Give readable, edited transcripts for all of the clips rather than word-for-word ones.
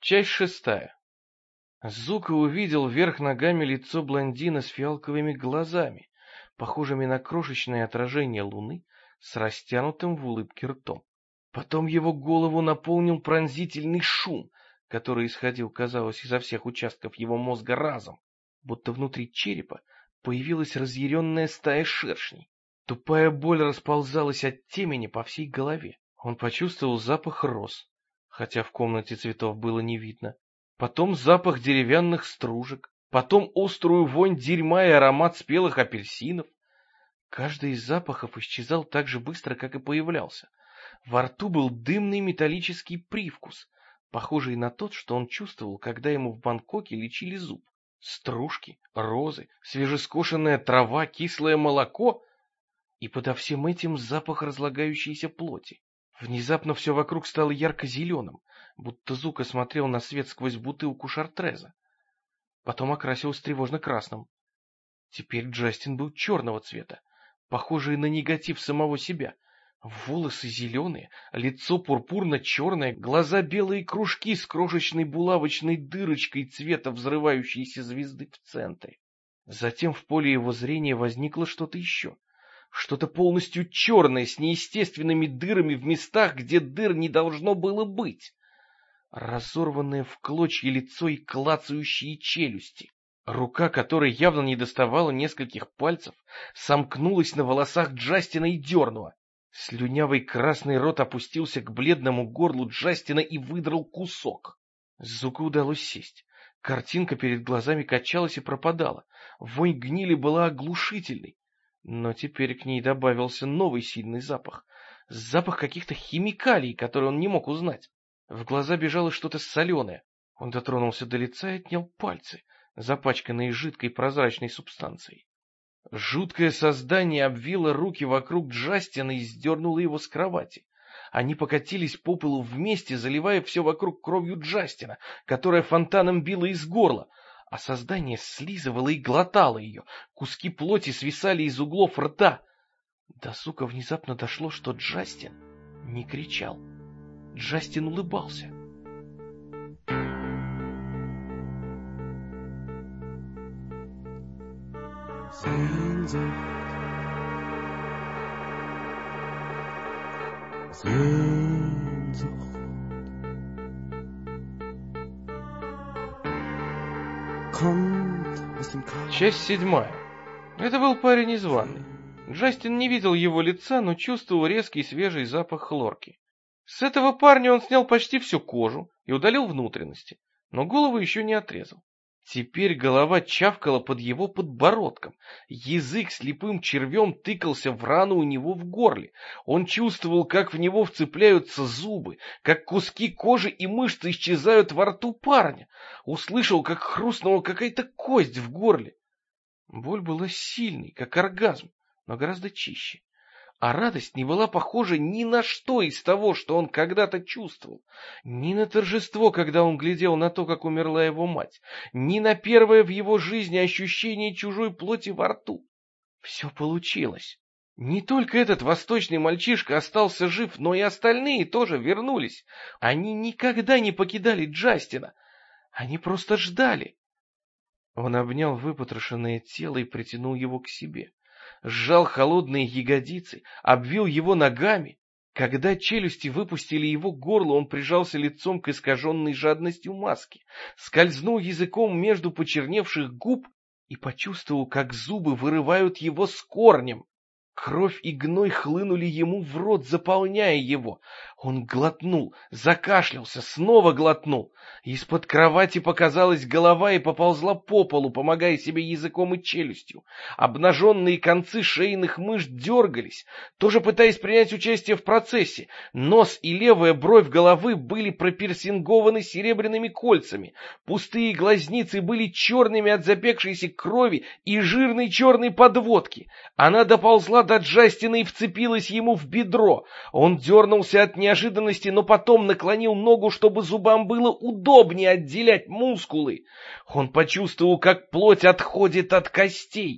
Часть 6. Зука увидел вверх ногами лицо блондина с фиалковыми глазами, похожими на крошечное отражение луны, с растянутым в улыбке ртом. Потом его голову наполнил пронзительный шум, который исходил, казалось, изо всех участков его мозга разом, будто внутри черепа появилась разъяренная стая шершней. Тупая боль расползалась от темени по всей голове. Он почувствовал запах роз, хотя в комнате цветов было не видно. Потом запах деревянных стружек, потом острую вонь дерьма и аромат спелых апельсинов. Каждый из запахов исчезал так же быстро, как и появлялся. Во рту был дымный металлический привкус, похожий на тот, что он чувствовал, когда ему в Бангкоке лечили зуб. Стружки, розы, свежескошенная трава, кислое молоко и подо всем этим запах разлагающейся плоти. Внезапно все вокруг стало ярко-зеленым, будто Зука смотрел на свет сквозь бутылку шартреза. Потом окрасилось тревожно-красным. Теперь Джастин был черного цвета, похожий на негатив самого себя. Волосы зеленые, лицо пурпурно-черное, глаза белые кружки с крошечной булавочной дырочкой цвета взрывающейся звезды в центре. Затем в поле его зрения возникло что-то еще. Что-то полностью черное, с неестественными дырами в местах, где дыр не должно было быть. Разорванное в клочья лицо и клацающие челюсти. Рука, которой явно не доставала нескольких пальцев, сомкнулась на волосах Джастина и дернула. Слюнявый красный рот опустился к бледному горлу Джастина и выдрал кусок. Зуку удалось сесть. Картинка перед глазами качалась и пропадала. Вонь гнили была оглушительной. Но теперь к ней добавился новый сильный запах. Запах каких-то химикалий, которые он не мог узнать. В глаза бежало что-то соленое. Он дотронулся до лица и отнял пальцы, запачканные жидкой прозрачной субстанцией. Жуткое создание обвило руки вокруг Джастина и сдернуло его с кровати. Они покатились по полу вместе, заливая все вокруг кровью Джастина, которая фонтаном била из горла. А создание слизывало и глотало ее. Куски плоти свисали из углов рта. До Зука внезапно дошло, что Джастин не кричал. Джастин улыбался. Часть 7. Это был парень из ванной. Джастин не видел его лица, но чувствовал резкий свежий запах хлорки. С этого парня он снял почти всю кожу и удалил внутренности, но голову еще не отрезал. Теперь голова чавкала под его подбородком, язык слепым червем тыкался в рану у него в горле. Он чувствовал, как в него вцепляются зубы, как куски кожи и мышц исчезают во рту парня. Услышал, как хрустнула какая-то кость в горле. Боль была сильной, как оргазм, но гораздо чище. А радость не была похожа ни на что из того, что он когда-то чувствовал. Ни на торжество, когда он глядел на то, как умерла его мать, ни на первое в его жизни ощущение чужой плоти во рту. Все получилось. Не только этот восточный мальчишка остался жив, но и остальные тоже вернулись. Они никогда не покидали Джастина. Они просто ждали. Он обнял выпотрошенное тело и притянул его к себе. Сжал холодные ягодицы, обвил его ногами. Когда челюсти выпустили его горло, он прижался лицом к искаженной жадностью маске, скользнул языком между почерневших губ и почувствовал, как зубы вырывают его с корнем. Кровь и гной хлынули ему в рот, заполняя его. Он глотнул, закашлялся, снова глотнул. Из-под кровати показалась голова и поползла по полу, помогая себе языком и челюстью. Обнаженные концы шейных мышц дергались, тоже пытаясь принять участие в процессе. Нос и левая бровь головы были пропирсингованы серебряными кольцами. Пустые глазницы были черными от запекшейся крови и жирной черной подводки. Она доползла до Джастина и вцепилась ему в бедро. Он дернулся от неожиданности, но потом наклонил ногу, чтобы зубам было удобнее отделять мускулы. Он почувствовал, как плоть отходит от костей.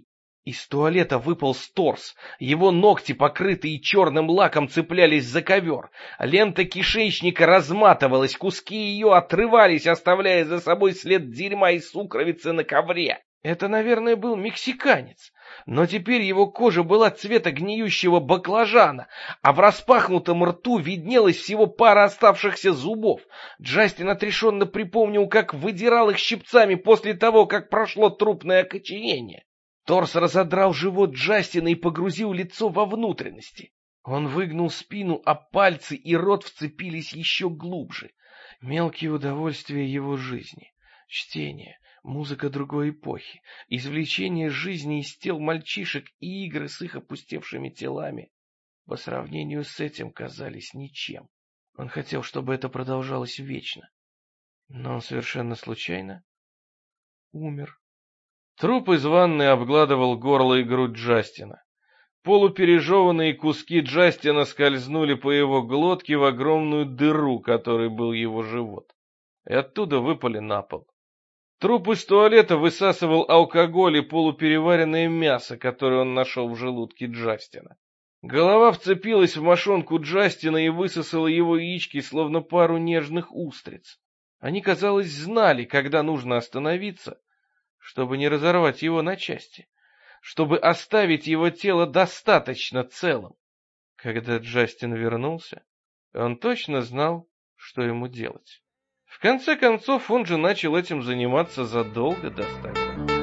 Из туалета выполз торс, его ногти, покрытые черным лаком, цеплялись за ковер, лента кишечника разматывалась, куски ее отрывались, оставляя за собой след дерьма и сукровицы на ковре. Это, наверное, был мексиканец, но теперь его кожа была цвета гниющего баклажана, а в распахнутом рту виднелась всего пара оставшихся зубов. Джастин отрешенно припомнил, как выдирал их щипцами после того, как прошло трупное окоченение. Торс разодрал живот Джастина и погрузил лицо во внутренности. Он выгнул спину, а пальцы и рот вцепились еще глубже. Мелкие удовольствия его жизни. Чтение, музыка другой эпохи, извлечение жизни из тел мальчишек и игры с их опустевшими телами по сравнению с этим казались ничем. Он хотел, чтобы это продолжалось вечно. Но он совершенно случайно умер. Труп из ванны обгладывал горло и грудь Джастина. Полупережеванные куски Джастина скользнули по его глотке в огромную дыру, которой был его живот, и оттуда выпали на пол. Труп из туалета высасывал алкоголь и полупереваренное мясо, которое он нашел в желудке Джастина. Голова вцепилась в мошонку Джастина и высосала его яички, словно пару нежных устриц. Они, казалось, знали, когда нужно остановиться, чтобы не разорвать его на части, чтобы оставить его тело достаточно целым. Когда Джастин вернулся, он точно знал, что ему делать. В конце концов, он же начал этим заниматься задолго до Сталина.